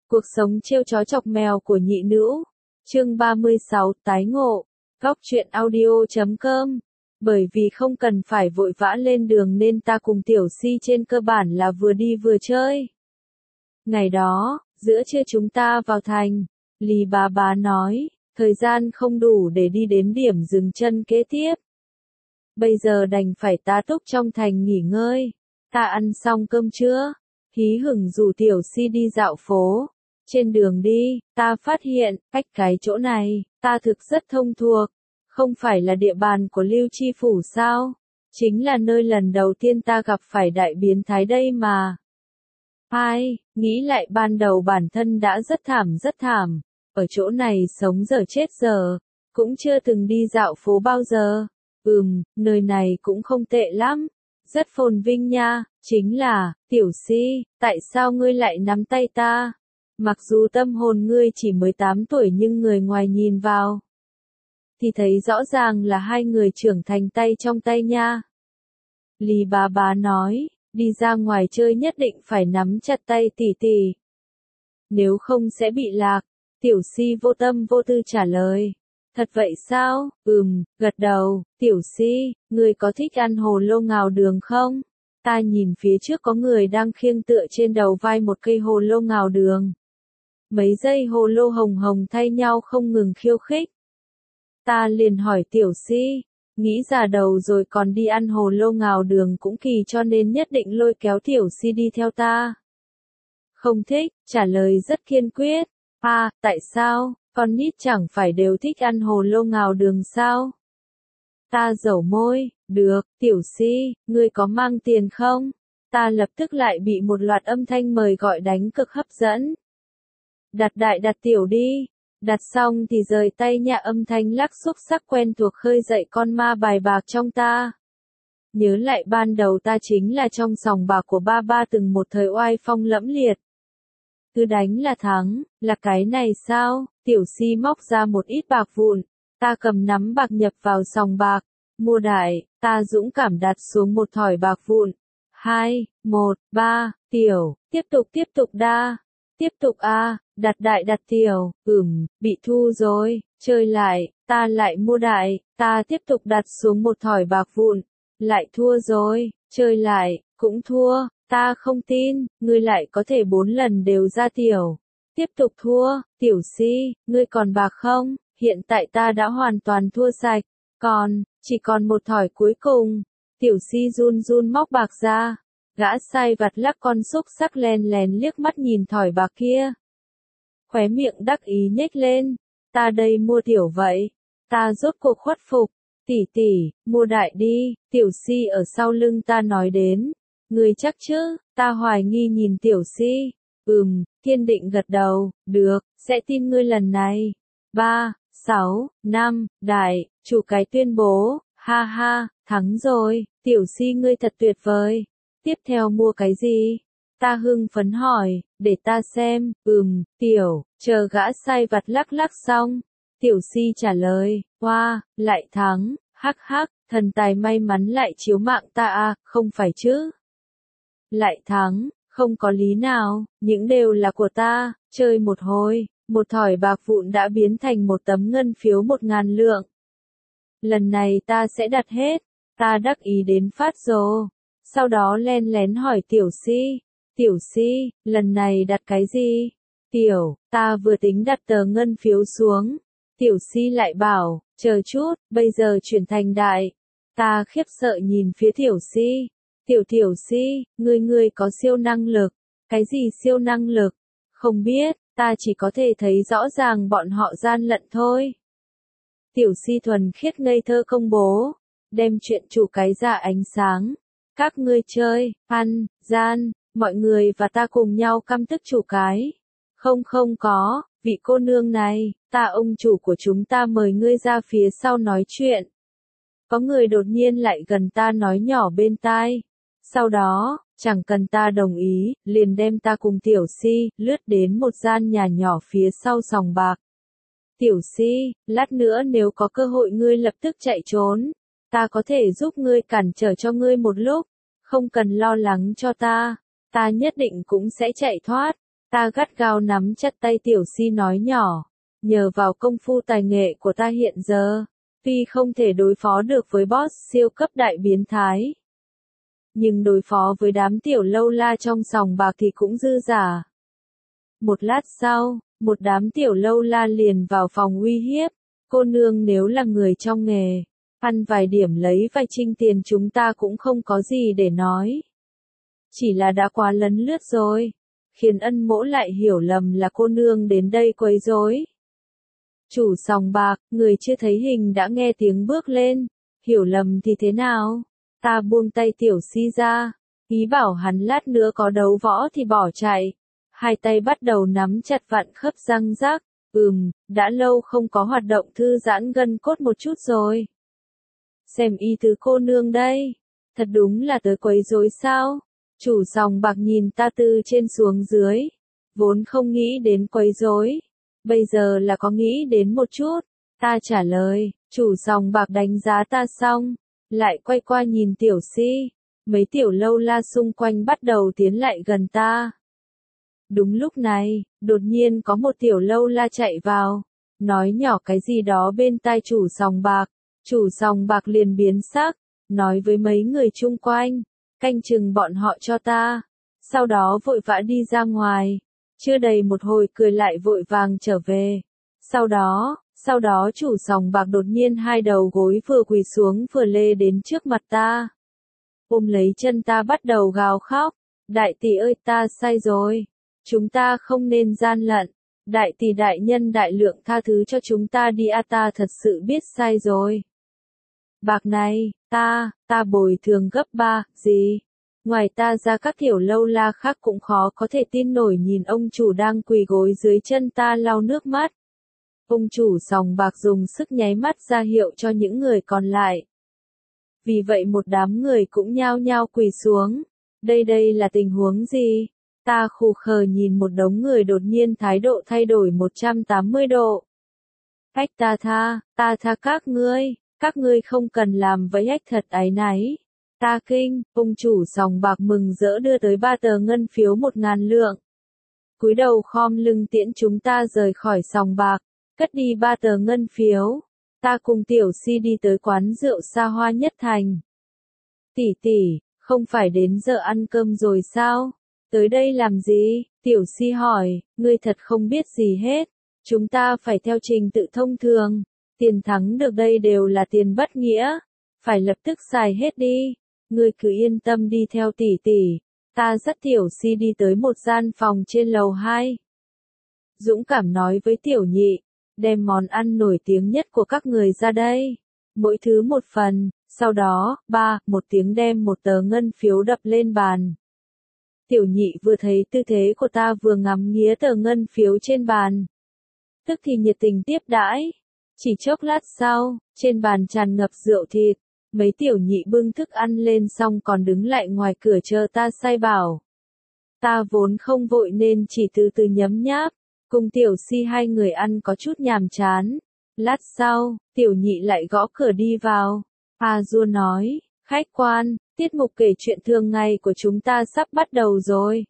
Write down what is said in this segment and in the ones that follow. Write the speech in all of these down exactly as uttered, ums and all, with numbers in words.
Cuộc sống trêu chó chọc mèo của nhị nữ. Chương ba mươi sáu, tái ngộ. Góc truyện audio chấm com. Bởi vì không cần phải vội vã lên đường nên ta cùng Tiểu Si trên cơ bản là vừa đi vừa chơi. Ngày đó, giữa trưa chúng ta vào thành, Lý Bá Bá nói, thời gian không đủ để đi đến điểm dừng chân kế tiếp. Bây giờ đành phải tá túc trong thành nghỉ ngơi. Ta ăn xong cơm trưa, hí hửng rủ Tiểu Si đi dạo phố. Trên đường đi, ta phát hiện, cách cái chỗ này, ta thực rất thông thuộc. Không phải là địa bàn của Lưu Chi Phủ sao? Chính là nơi lần đầu tiên ta gặp phải đại biến thái đây mà. Ai, nghĩ lại ban đầu bản thân đã rất thảm rất thảm. Ở chỗ này sống giờ chết giờ, cũng chưa từng đi dạo phố bao giờ. Ừm, nơi này cũng không tệ lắm. Rất phồn vinh nha, chính là, Tiểu Si, tại sao ngươi lại nắm tay ta? Mặc dù tâm hồn ngươi chỉ mới tám tuổi nhưng người ngoài nhìn vào thì thấy rõ ràng là hai người trưởng thành tay trong tay nha. Lý Bá Bá nói, đi ra ngoài chơi nhất định phải nắm chặt tay tỷ tỷ. Nếu không sẽ bị lạc. Tiểu Si vô tâm vô tư trả lời. Thật vậy sao? Ừm, gật đầu. Tiểu Si, ngươi có thích ăn hồ lô ngào đường không? Ta nhìn phía trước có người đang khiêng tựa trên đầu vai một cây hồ lô ngào đường. Mấy dây hồ lô hồng hồng thay nhau không ngừng khiêu khích. Ta liền hỏi Tiểu Si, nghĩ già đầu rồi còn đi ăn hồ lô ngào đường cũng kỳ cho nên nhất định lôi kéo Tiểu Si đi theo ta. Không thích, trả lời rất kiên quyết. À, tại sao, con nít chẳng phải đều thích ăn hồ lô ngào đường sao? Ta dẩu môi, được, Tiểu Si, ngươi có mang tiền không? Ta lập tức lại bị một loạt âm thanh mời gọi đánh cực hấp dẫn. Đặt đại đặt tiểu đi. Đặt xong thì rời tay nhạ âm thanh lắc xúc sắc quen thuộc khơi dậy con ma bài bạc trong ta. Nhớ lại ban đầu ta chính là trong sòng bạc của ba ba từng một thời oai phong lẫm liệt. Cứ đánh là thắng, là cái này sao? Tiểu Si móc ra một ít bạc vụn. Ta cầm nắm bạc nhập vào sòng bạc. Mua đại, ta dũng cảm đặt xuống một thỏi bạc vụn. Hai, một, ba, tiểu, tiếp tục tiếp tục đa. Tiếp tục a, đặt đại đặt tiểu, ừm, bị thu rồi, chơi lại, ta lại mua đại, ta tiếp tục đặt xuống một thỏi bạc vụn, lại thua rồi, chơi lại, cũng thua, ta không tin, ngươi lại có thể bốn lần đều ra tiểu. Tiếp tục thua, Tiểu Si, ngươi còn bạc không? Hiện tại ta đã hoàn toàn thua sạch, còn, chỉ còn một thỏi cuối cùng. Tiểu Si run run móc bạc ra. Gã sai vặt lắc con xúc sắc len lén liếc mắt nhìn thỏi bạc kia. Khóe miệng đắc ý nhếch lên. Ta đây mua tiểu vậy. Ta rốt cuộc khuất phục. Tỷ tỷ, mua đại đi. Tiểu Si ở sau lưng ta nói đến. Ngươi chắc chứ? Ta hoài nghi nhìn Tiểu Si. Ừm, kiên định gật đầu. Được, sẽ tin ngươi lần này. Ba, sáu, năm, đại, chủ cái tuyên bố. Ha ha, thắng rồi. Tiểu Si ngươi thật tuyệt vời. Tiếp theo mua cái gì? Ta hưng phấn hỏi, để ta xem, ừm, tiểu, chờ gã sai vặt lắc lắc xong. Tiểu Si trả lời, hoa, wow, lại thắng, hắc hắc, thần tài may mắn lại chiếu mạng ta à, không phải chứ? Lại thắng, không có lý nào, những đều là của ta, chơi một hồi, một thỏi bạc vụn đã biến thành một tấm ngân phiếu một ngàn lượng. Lần này ta sẽ đặt hết, ta đắc ý đến phát rồ. Sau đó len lén hỏi Tiểu Si, Tiểu Si, lần này đặt cái gì? Tiểu, ta vừa tính đặt tờ ngân phiếu xuống. Tiểu Si lại bảo, chờ chút, bây giờ chuyển thành đại. Ta khiếp sợ nhìn phía Tiểu Si. Tiểu Tiểu Si, ngươi ngươi có siêu năng lực. Cái gì siêu năng lực? Không biết, ta chỉ có thể thấy rõ ràng bọn họ gian lận thôi. Tiểu Si thuần khiết ngây thơ công bố, đem chuyện chủ cái ra ánh sáng. Các ngươi chơi, ăn, gian, mọi người và ta cùng nhau căm tức chủ cái. Không không có, vị cô nương này, ta ông chủ của chúng ta mời ngươi ra phía sau nói chuyện. Có người đột nhiên lại gần ta nói nhỏ bên tai. Sau đó, chẳng cần ta đồng ý, liền đem ta cùng Tiểu Si, lướt đến một gian nhà nhỏ phía sau sòng bạc. Tiểu Si, lát nữa nếu có cơ hội ngươi lập tức chạy trốn. Ta có thể giúp ngươi cản trở cho ngươi một lúc, không cần lo lắng cho ta, ta nhất định cũng sẽ chạy thoát. Ta gắt gao nắm chặt tay Tiểu Si nói nhỏ, nhờ vào công phu tài nghệ của ta hiện giờ, tuy không thể đối phó được với boss siêu cấp đại biến thái, nhưng đối phó với đám tiểu lâu la trong sòng bạc thì cũng dư giả. Một lát sau, một đám tiểu lâu la liền vào phòng uy hiếp, cô nương nếu là người trong nghề, ăn vài điểm lấy vài trinh tiền chúng ta cũng không có gì để nói. Chỉ là đã quá lấn lướt rồi, khiến Ân Mỗ lại hiểu lầm là cô nương đến đây quấy rối. Chủ sòng bạc, người chưa thấy hình đã nghe tiếng bước lên, hiểu lầm thì thế nào? Ta buông tay Tiểu Si ra, ý bảo hắn lát nữa có đấu võ thì bỏ chạy. Hai tay bắt đầu nắm chặt vặn khớp răng rác, ừm, đã lâu không có hoạt động thư giãn gân cốt một chút rồi. Xem y tứ cô nương đây, thật đúng là tới quấy rối sao? Chủ sòng bạc nhìn ta từ trên xuống dưới, vốn không nghĩ đến quấy rối, bây giờ là có nghĩ đến một chút. Ta trả lời, chủ sòng bạc đánh giá ta xong, lại quay qua nhìn Tiểu Si, mấy tiểu lâu la xung quanh bắt đầu tiến lại gần ta. Đúng lúc này, đột nhiên có một tiểu lâu la chạy vào, nói nhỏ cái gì đó bên tai chủ sòng bạc, chủ sòng bạc liền biến sắc, nói với mấy người chung quanh, canh chừng bọn họ cho ta, sau đó vội vã đi ra ngoài, chưa đầy một hồi cười lại vội vàng trở về. Sau đó, sau đó chủ sòng bạc đột nhiên hai đầu gối vừa quỳ xuống vừa lê đến trước mặt ta. Ôm lấy chân ta bắt đầu gào khóc, đại tỷ ơi ta sai rồi, chúng ta không nên gian lận, đại tỷ đại nhân đại lượng tha thứ cho chúng ta đi a ta thật sự biết sai rồi. Bạc này, ta, ta bồi thường gấp ba, gì? Ngoài ta ra các tiểu lâu la khác cũng khó có thể tin nổi nhìn ông chủ đang quỳ gối dưới chân ta lau nước mắt. Ông chủ sòng bạc dùng sức nháy mắt ra hiệu cho những người còn lại. Vì vậy một đám người cũng nhao nhao quỳ xuống. Đây đây là tình huống gì? Ta khù khờ nhìn một đống người đột nhiên thái độ thay đổi một trăm tám mươi độ. Ách ta tha, ta tha các ngươi, các ngươi không cần làm với ách thật áy náy. Ta kinh, ông chủ sòng bạc mừng rỡ đưa tới ba tờ ngân phiếu một ngàn lượng. Cúi đầu khom lưng tiễn chúng ta rời khỏi sòng bạc, cất đi ba tờ ngân phiếu. Ta cùng Tiểu Si đi tới quán rượu xa hoa nhất thành. Tỷ tỷ, không phải đến giờ ăn cơm rồi sao? Tới đây làm gì? Tiểu Si hỏi, ngươi thật không biết gì hết. Chúng ta phải theo trình tự thông thường. Tiền thắng được đây đều là tiền bất nghĩa. Phải lập tức xài hết đi. Ngươi cứ yên tâm đi theo tỷ tỷ. Ta dắt Tiểu Si đi tới một gian phòng trên lầu hai. Dũng cảm nói với Tiểu Nhị, đem món ăn nổi tiếng nhất của các người ra đây. Mỗi thứ một phần, sau đó, ba, một tiếng đem một tờ ngân phiếu đập lên bàn. Tiểu Nhị vừa thấy tư thế của ta vừa ngắm nghía tờ ngân phiếu trên bàn. Tức thì nhiệt tình tiếp đãi. Chỉ chốc lát sau, trên bàn tràn ngập rượu thịt. Mấy tiểu nhị bưng thức ăn lên xong còn đứng lại ngoài cửa chờ ta sai bảo. Ta vốn không vội nên chỉ từ từ nhấm nháp. Cùng Tiểu Si hai người ăn có chút nhàm chán. Lát sau, tiểu nhị lại gõ cửa đi vào. A Du nói, khách quan, tiết mục kể chuyện thường ngày của chúng ta sắp bắt đầu rồi.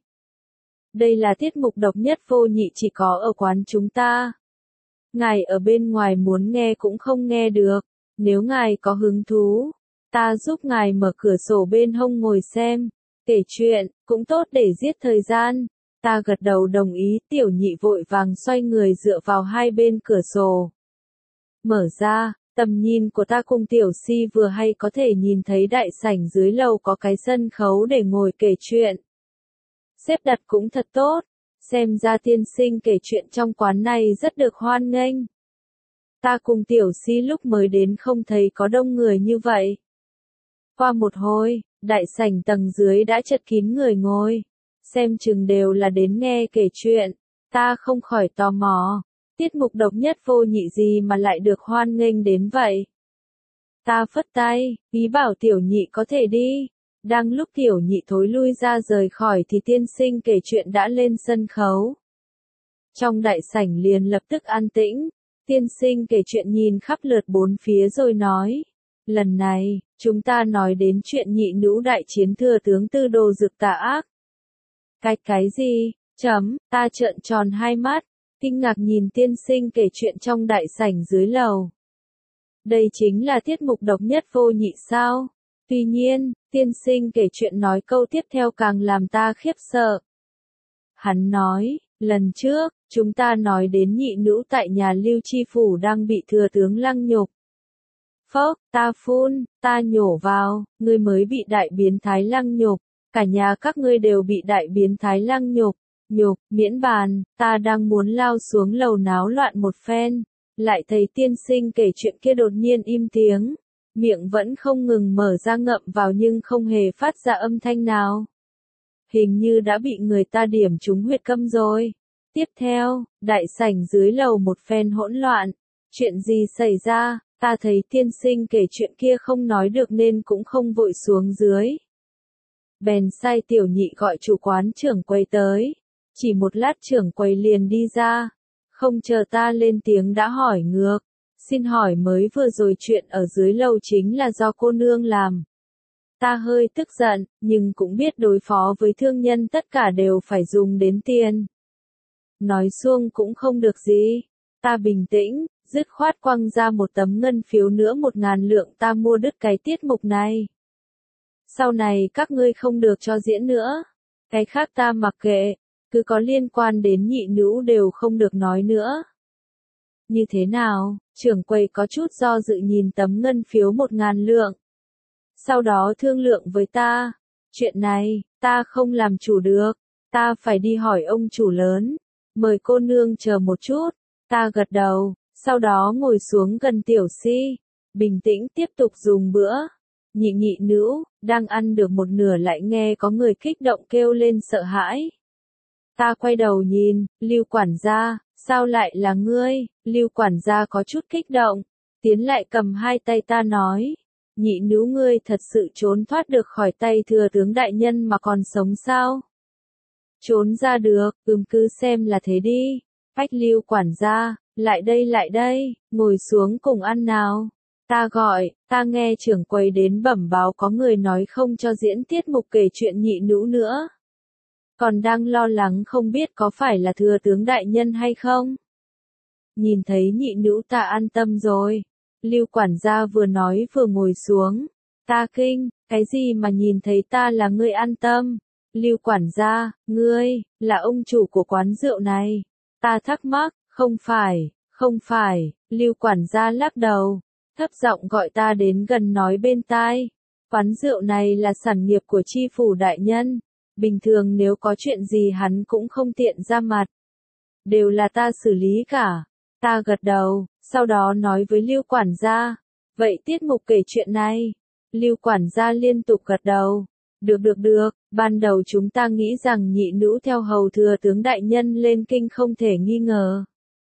Đây là tiết mục độc nhất vô nhị chỉ có ở quán chúng ta. Ngài ở bên ngoài muốn nghe cũng không nghe được. Nếu ngài có hứng thú, ta giúp ngài mở cửa sổ bên hông ngồi xem. Kể chuyện, cũng tốt để giết thời gian. Ta gật đầu đồng ý, tiểu nhị vội vàng xoay người dựa vào hai bên cửa sổ. Mở ra, tầm nhìn của ta cùng Tiểu Si vừa hay có thể nhìn thấy đại sảnh dưới lầu có cái sân khấu để ngồi kể chuyện. Xếp đặt cũng thật tốt, xem ra tiên sinh kể chuyện trong quán này rất được hoan nghênh. Ta cùng Tiểu Si lúc mới đến không thấy có đông người như vậy. Qua một hồi, đại sảnh tầng dưới đã chật kín người ngồi. Xem chừng đều là đến nghe kể chuyện. Ta không khỏi tò mò. Tiết mục độc nhất vô nhị gì mà lại được hoan nghênh đến vậy? Ta phất tay, ý bảo tiểu nhị có thể đi. Đang lúc tiểu nhị thối lui ra rời khỏi thì tiên sinh kể chuyện đã lên sân khấu. Trong đại sảnh liền lập tức an tĩnh. Tiên sinh kể chuyện nhìn khắp lượt bốn phía rồi nói. Lần này, chúng ta nói đến chuyện nhị nữ đại chiến thừa tướng Tư Đồ Dực tà ác. Cái cái gì? Chấm, ta trợn tròn hai mắt, kinh ngạc nhìn tiên sinh kể chuyện trong đại sảnh dưới lầu. Đây chính là tiết mục độc nhất vô nhị sao? Tuy nhiên, tiên sinh kể chuyện nói câu tiếp theo càng làm ta khiếp sợ. Hắn nói, lần trước, chúng ta nói đến nhị nữ tại nhà Lưu Chi Phủ đang bị thừa tướng lăng nhục. Phốc, ta phun, ta nhổ vào, ngươi mới bị đại biến thái lăng nhục, cả nhà các ngươi đều bị đại biến thái lăng nhục, nhục, miễn bàn, ta đang muốn lao xuống lầu náo loạn một phen, lại thấy tiên sinh kể chuyện kia đột nhiên im tiếng, miệng vẫn không ngừng mở ra ngậm vào nhưng không hề phát ra âm thanh nào. Hình như đã bị người ta điểm trúng huyệt câm rồi. Tiếp theo, đại sảnh dưới lầu một phen hỗn loạn. Chuyện gì xảy ra, ta thấy tiên sinh kể chuyện kia không nói được nên cũng không vội xuống dưới. Bèn sai tiểu nhị gọi chủ quán trưởng quầy tới. Chỉ một lát trưởng quầy liền đi ra. Không chờ ta lên tiếng đã hỏi ngược. Xin hỏi mới vừa rồi chuyện ở dưới lầu chính là do cô nương làm. Ta hơi tức giận, nhưng cũng biết đối phó với thương nhân tất cả đều phải dùng đến tiền. Nói xuông cũng không được gì. Ta bình tĩnh, dứt khoát quăng ra một tấm ngân phiếu nữa một ngàn lượng ta mua đứt cái tiết mục này. Sau này các ngươi không được cho diễn nữa. Cái khác ta mặc kệ, cứ có liên quan đến nhị nữ đều không được nói nữa. Như thế nào, trưởng quầy có chút do dự nhìn tấm ngân phiếu một ngàn lượng. Sau đó thương lượng với ta, chuyện này, ta không làm chủ được, ta phải đi hỏi ông chủ lớn, mời cô nương chờ một chút, ta gật đầu, sau đó ngồi xuống gần tiểu si, bình tĩnh tiếp tục dùng bữa. Nhị nhị nữ, đang ăn được một nửa lại nghe có người kích động kêu lên sợ hãi. Ta quay đầu nhìn, Lưu quản gia, sao lại là ngươi? Lưu quản gia có chút kích động, tiến lại cầm hai tay ta nói. Nhị nữ ngươi thật sự trốn thoát được khỏi tay thừa tướng đại nhân mà còn sống sao? Trốn ra được, ừm cứ xem là thế đi. Bách Lưu quản gia, lại đây lại đây, ngồi xuống cùng ăn nào. Ta gọi, ta nghe trưởng quầy đến bẩm báo có người nói không cho diễn tiết mục kể chuyện nhị nữ nữa. Còn đang lo lắng không biết có phải là thừa tướng đại nhân hay không? Nhìn thấy nhị nữ ta an tâm rồi. Lưu quản gia vừa nói vừa ngồi xuống. Ta kinh, cái gì mà nhìn thấy ta là ngươi an tâm? Lưu quản gia, ngươi, là ông chủ của quán rượu này. Ta thắc mắc, không phải, không phải, Lưu quản gia lắc đầu, thấp giọng gọi ta đến gần nói bên tai. Quán rượu này là sản nghiệp của chi phủ đại nhân. Bình thường nếu có chuyện gì hắn cũng không tiện ra mặt. Đều là ta xử lý cả. Ta gật đầu, sau đó nói với Lưu quản gia. Vậy tiết mục kể chuyện này. Lưu quản gia liên tục gật đầu. Được được được, ban đầu chúng ta nghĩ rằng nhị nữ theo hầu thừa tướng đại nhân lên kinh không thể nghi ngờ.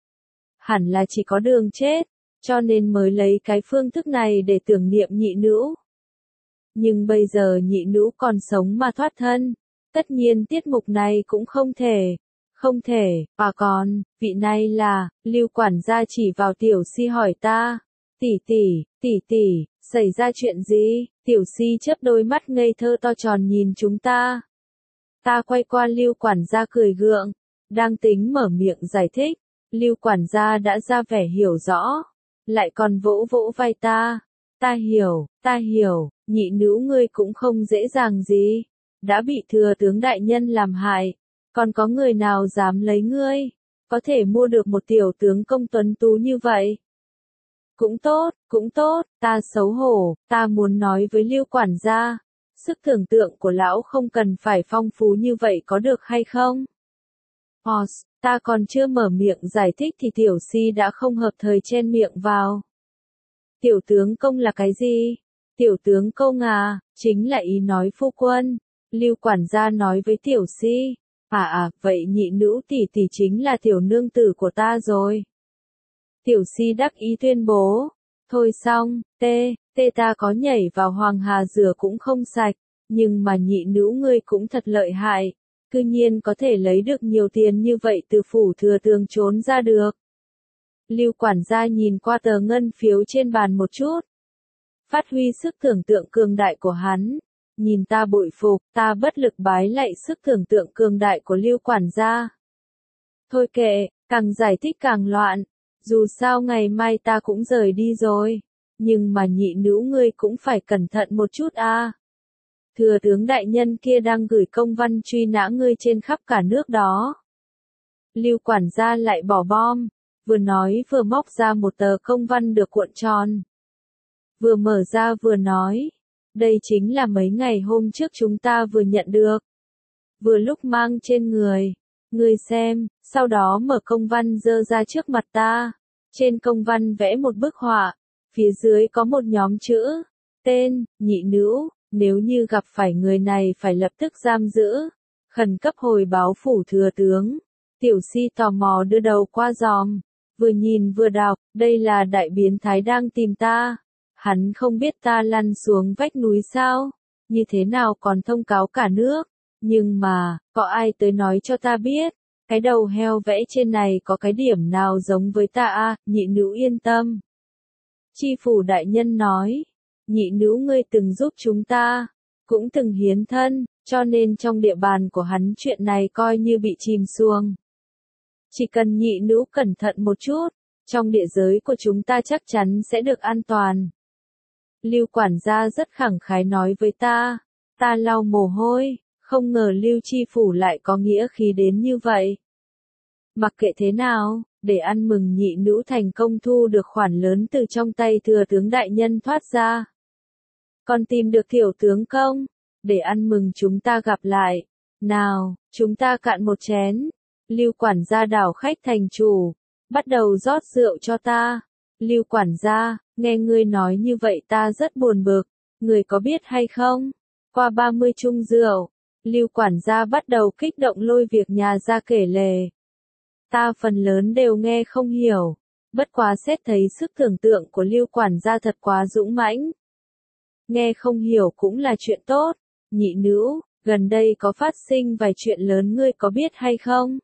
Hẳn là chỉ có đường chết, cho nên mới lấy cái phương thức này để tưởng niệm nhị nữ. Nhưng bây giờ nhị nữ còn sống mà thoát thân. Tất nhiên tiết mục này cũng không thể, không thể, và còn, vị này là, Lưu quản gia chỉ vào tiểu si hỏi ta, tỷ tỷ, tỷ tỷ, xảy ra chuyện gì? Tiểu si chớp đôi mắt ngây thơ to tròn nhìn chúng ta. Ta quay qua Lưu quản gia cười gượng, đang tính mở miệng giải thích, Lưu quản gia đã ra vẻ hiểu rõ, lại còn vỗ vỗ vai ta, ta hiểu, ta hiểu, nhị nữ ngươi cũng không dễ dàng gì. Đã bị thừa tướng đại nhân làm hại, còn có người nào dám lấy ngươi, có thể mua được một tiểu tướng công tuấn tú như vậy. Cũng tốt, cũng tốt, ta xấu hổ, ta muốn nói với Lưu quản gia, sức tưởng tượng của lão không cần phải phong phú như vậy có được hay không? Os, ta còn chưa mở miệng giải thích thì tiểu si đã không hợp thời chen miệng vào. Tiểu tướng công là cái gì? Tiểu tướng công à, chính là ý nói phu quân. Lưu quản gia nói với tiểu si, à à, vậy nhị nữ tỷ tỷ chính là tiểu nương tử của ta rồi. Tiểu si đắc ý tuyên bố, thôi xong, tê, tê ta có nhảy vào hoàng hà rửa cũng không sạch, nhưng mà nhị nữ ngươi cũng thật lợi hại, cư nhiên có thể lấy được nhiều tiền như vậy từ phủ thừa tướng trốn ra được. Lưu quản gia nhìn qua tờ ngân phiếu trên bàn một chút, phát huy sức tưởng tượng cường đại của hắn. nhìn ta bội phục, ta bất lực bái lạy sức tưởng tượng cường đại của Lưu quản gia. Thôi kệ, càng giải thích càng loạn, dù sao ngày mai ta cũng rời đi rồi, nhưng mà nhị nữ ngươi cũng phải cẩn thận một chút a. À. Thừa tướng đại nhân kia đang gửi công văn truy nã ngươi trên khắp cả nước đó. Lưu quản gia lại bỏ bom, vừa nói vừa móc ra một tờ công văn được cuộn tròn. Vừa mở ra vừa nói, đây chính là mấy ngày hôm trước chúng ta vừa nhận được. Vừa lúc mang trên người, ngươi xem, sau đó mở công văn giơ ra trước mặt ta. Trên công văn vẽ một bức họa, phía dưới có một nhóm chữ, tên, nhị nữ, nếu như gặp phải người này phải lập tức giam giữ, khẩn cấp hồi báo phủ thừa tướng. Tiểu si tò mò đưa đầu qua giòm, vừa nhìn vừa đọc, đây là đại biến thái đang tìm ta. Hắn không biết ta lăn xuống vách núi sao, như thế nào còn thông cáo cả nước, nhưng mà, có ai tới nói cho ta biết, cái đầu heo vẽ trên này có cái điểm nào giống với ta à, nhị nữ yên tâm. Chi phủ đại nhân nói, nhị nữ ngươi từng giúp chúng ta, cũng từng hiến thân, cho nên trong địa bàn của hắn chuyện này coi như bị chìm xuông. Chỉ cần nhị nữ cẩn thận một chút, trong địa giới của chúng ta chắc chắn sẽ được an toàn. Lưu quản gia rất khẳng khái nói với ta, ta lau mồ hôi, không ngờ Lưu chi phủ lại có nghĩa khí đến như vậy. Mặc kệ thế nào, để ăn mừng nhị nữ thành công thu được khoản lớn từ trong tay thừa tướng đại nhân thoát ra. Còn tìm được tiểu tướng công, để ăn mừng chúng ta gặp lại. Nào, chúng ta cạn một chén. Lưu quản gia đảo khách thành chủ, bắt đầu rót rượu cho ta. Lưu quản gia, nghe ngươi nói như vậy ta rất buồn bực, ngươi có biết hay không? Qua ba mươi chung rượu, Lưu quản gia bắt đầu kích động lôi việc nhà ra kể lể. Ta phần lớn đều nghe không hiểu, bất quá xét thấy sức tưởng tượng của Lưu quản gia thật quá dũng mãnh. Nghe không hiểu cũng là chuyện tốt, nhị nữ, gần đây có phát sinh vài chuyện lớn ngươi có biết hay không?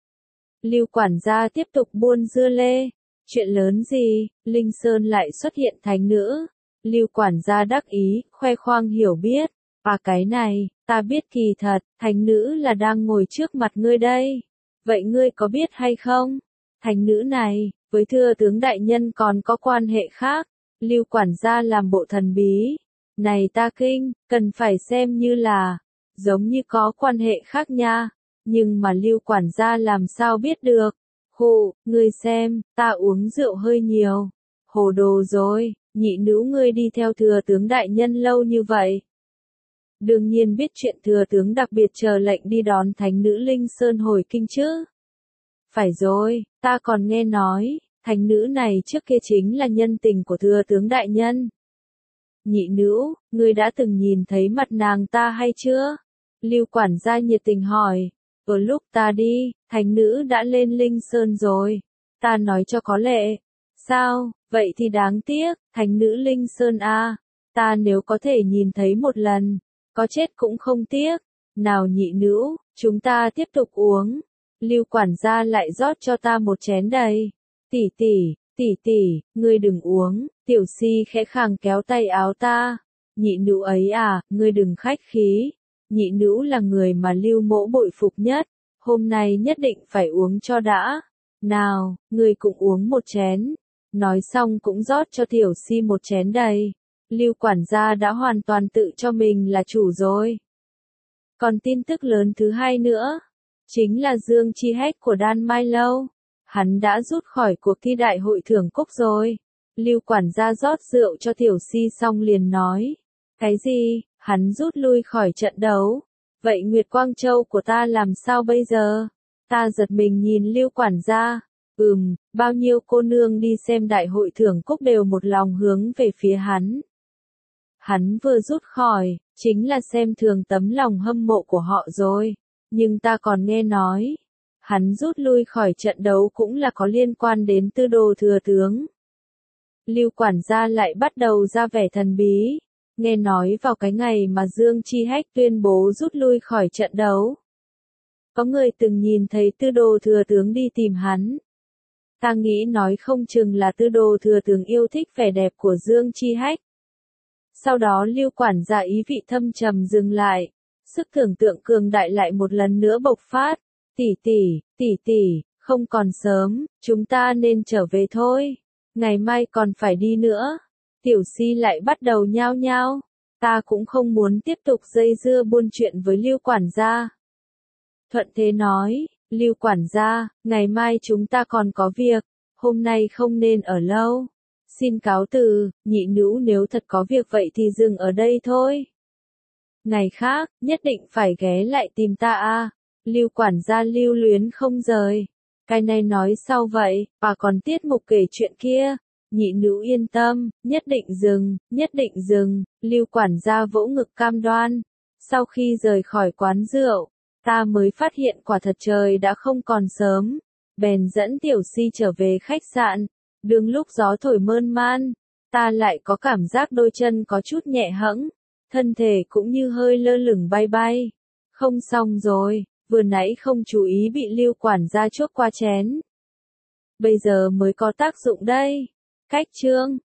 Lưu quản gia tiếp tục buôn dưa lê. Chuyện lớn gì? Linh Sơn lại xuất hiện thánh nữ. Lưu quản gia đắc ý, khoe khoang hiểu biết. À cái này, ta biết kỳ thật, thánh nữ là đang ngồi trước mặt ngươi đây. Vậy ngươi có biết hay không? Thánh nữ này, với thừa tướng đại nhân còn có quan hệ khác. Lưu quản gia làm bộ thần bí. Này ta kinh, cần phải xem như là, giống như có quan hệ khác nha. Nhưng mà Lưu quản gia làm sao biết được? Hù, ngươi xem, ta uống rượu hơi nhiều. Hồ đồ rồi, nhị nữ ngươi đi theo thừa tướng đại nhân lâu như vậy. Đương nhiên biết chuyện thừa tướng đặc biệt chờ lệnh đi đón thánh nữ Linh Sơn hồi kinh chứ. Phải rồi, ta còn nghe nói, thánh nữ này trước kia chính là nhân tình của thừa tướng đại nhân. Nhị nữ, ngươi đã từng nhìn thấy mặt nàng ta hay chưa? Lưu quản gia nhiệt tình hỏi. Ở lúc ta đi, thánh nữ đã lên Linh Sơn rồi. Ta nói cho có lệ. Sao, vậy thì đáng tiếc, thánh nữ Linh Sơn a, ta nếu có thể nhìn thấy một lần, có chết cũng không tiếc. Nào nhị nữ, chúng ta tiếp tục uống. Lưu quản gia lại rót cho ta một chén đầy. Tỷ tỷ, tỷ tỷ, ngươi đừng uống. Tiểu si khẽ khàng kéo tay áo ta. Nhị nữ ấy à, ngươi đừng khách khí. Nhị nữ là người mà Lưu mỗ bội phục nhất, hôm nay nhất định phải uống cho đã. Nào, ngươi cũng uống một chén. Nói xong cũng rót cho tiểu si một chén đầy. Lưu quản gia đã hoàn toàn tự cho mình là chủ rồi. Còn tin tức lớn thứ hai nữa, chính là Dương Chi Hách của Đan Mai Lâu. Hắn đã rút khỏi cuộc thi đại hội thưởng cúc rồi. Lưu quản gia rót rượu cho tiểu si xong liền nói. Cái gì? Hắn rút lui khỏi trận đấu. Vậy Nguyệt Quang Châu của ta làm sao bây giờ? Ta giật mình nhìn Lưu quản gia. Ừm, bao nhiêu cô nương đi xem đại hội thưởng cúc đều một lòng hướng về phía hắn. Hắn vừa rút khỏi, chính là xem thường tấm lòng hâm mộ của họ rồi. Nhưng ta còn nghe nói, hắn rút lui khỏi trận đấu cũng là có liên quan đến tư đồ thừa tướng. Lưu quản gia lại bắt đầu ra vẻ thần bí. Nghe nói vào cái ngày mà Dương Chi Hách tuyên bố rút lui khỏi trận đấu, có người từng nhìn thấy tư đồ thừa tướng đi tìm hắn. Ta nghĩ nói không chừng là tư đồ thừa tướng yêu thích vẻ đẹp của Dương Chi Hách. Sau đó Lưu quản gia ý vị thâm trầm dừng lại, sức tưởng tượng cường đại lại một lần nữa bộc phát. Tỷ tỷ, tỷ tỷ, không còn sớm, chúng ta nên trở về thôi. Ngày mai còn phải đi nữa. Tiểu Si lại bắt đầu nhao nhao. Ta cũng không muốn tiếp tục dây dưa buôn chuyện với Lưu quản gia. Thuận Thế nói, Lưu quản gia, ngày mai chúng ta còn có việc, hôm nay không nên ở lâu. Xin cáo từ, nhị nữ nếu thật có việc vậy thì dừng ở đây thôi. Ngày khác, nhất định phải ghé lại tìm ta a. Lưu quản gia lưu luyến không rời. Cái này nói sau vậy, và còn tiết mục kể chuyện kia. Nhị nữ yên tâm, nhất định dừng, nhất định dừng. Lưu quản gia vỗ ngực cam đoan. Sau khi rời khỏi quán rượu, ta mới phát hiện quả thật trời đã không còn sớm. Bèn dẫn Tiểu Si trở về khách sạn. Đường lúc gió thổi mơn man, ta lại có cảm giác đôi chân có chút nhẹ hẫng, thân thể cũng như hơi lơ lửng bay bay. Không xong rồi, vừa nãy không chú ý bị Lưu quản gia chuốc qua chén. Bây giờ mới có tác dụng đây. Cách chương